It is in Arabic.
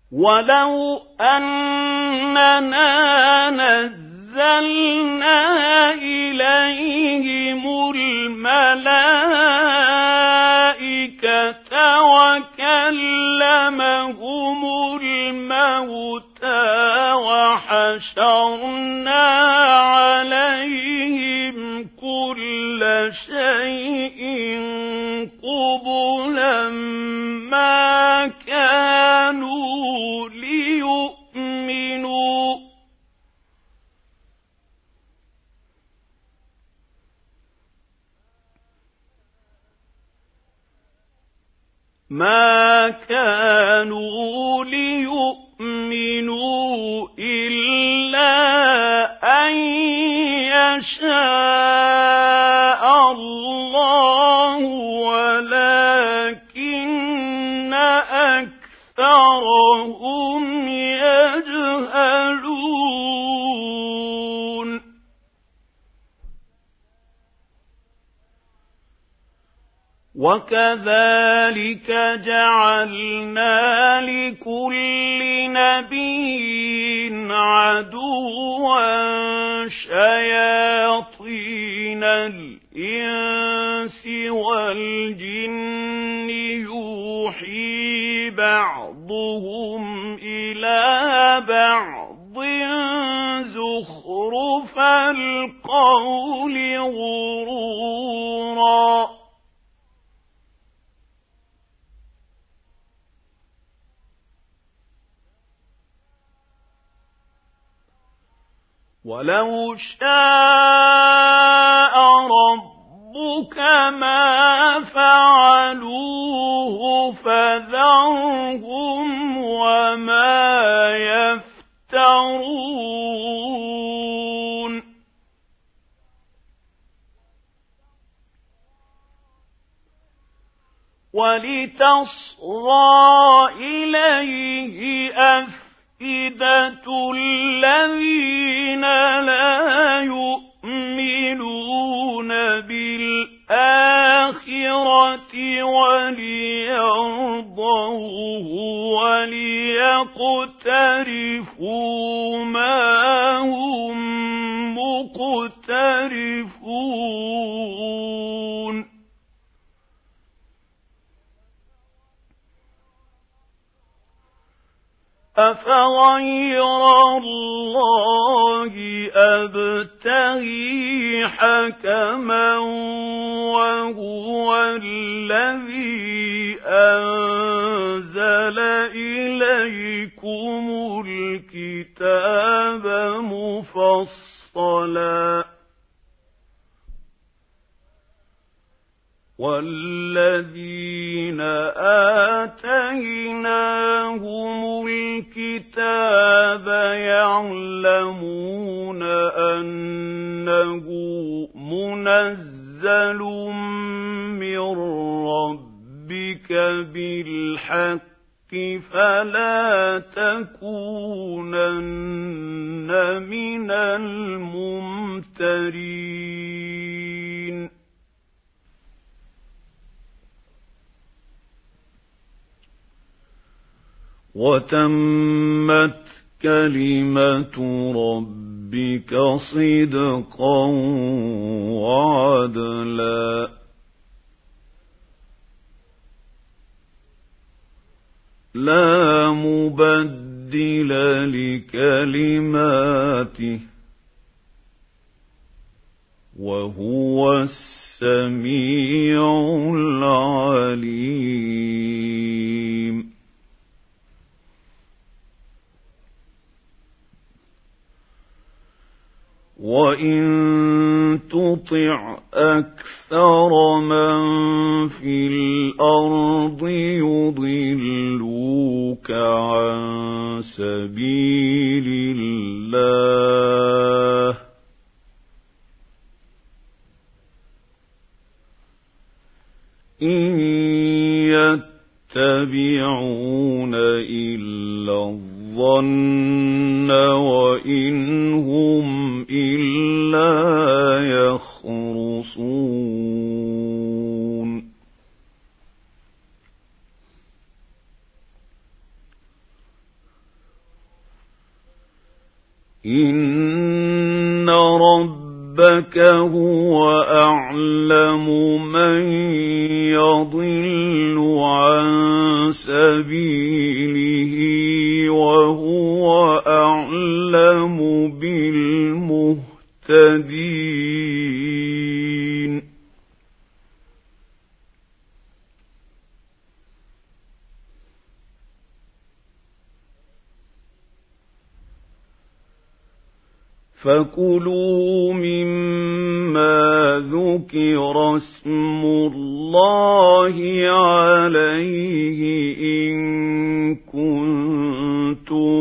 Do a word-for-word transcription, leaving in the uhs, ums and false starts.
ولو أننا نزلنا إليهم الملائكة وكلمهم الموتى وحشرنا عليهم كل شيء قبلا ما كانوا ليؤمنوا ما كانوا ليؤمنوا إلا أن يشاء الله ولكن أكثرهم يجهلون وكذلك جعلنا لكل نبي عدوا شياطين الإنس والجن يوحي بعضهم إلى بعض زخرف القول غرورا ولو شاء ربك ما فعلوه فذرهم وما يفترون ولتصغى إليه أفئدة الذين لا يؤمنون بالآخرة وليرضوه وليقترفوا ما هم مقترفون أفغير الله أبتغي حكما وهو الذي أنزل إليكم الكتاب مفصلا والذين آتيناهم الكتاب يعلمون أنه منزل من ربك بالحق فلا تكونن من الممترين وتمت كلمة ربك صدقا وعدلا لا مبدل لكلماته وهو السميع العليم وَإِن تُطِعْ أَكْثَرَ مَن فِي الْأَرْضِ يُضِلُّوكَ عَن سَبِيلِ اللَّهِ إِن يَتَّبِعُونَ إِلَّا الظَّنَّ وَإِنْ هُمْ إِلَّا يَخْرُصُونَ إن ربك هو أعلم من يضل عن سبيله وهو أعلم بالمهتدين فكلوا مما ذكر اسم الله عليه إن كنتم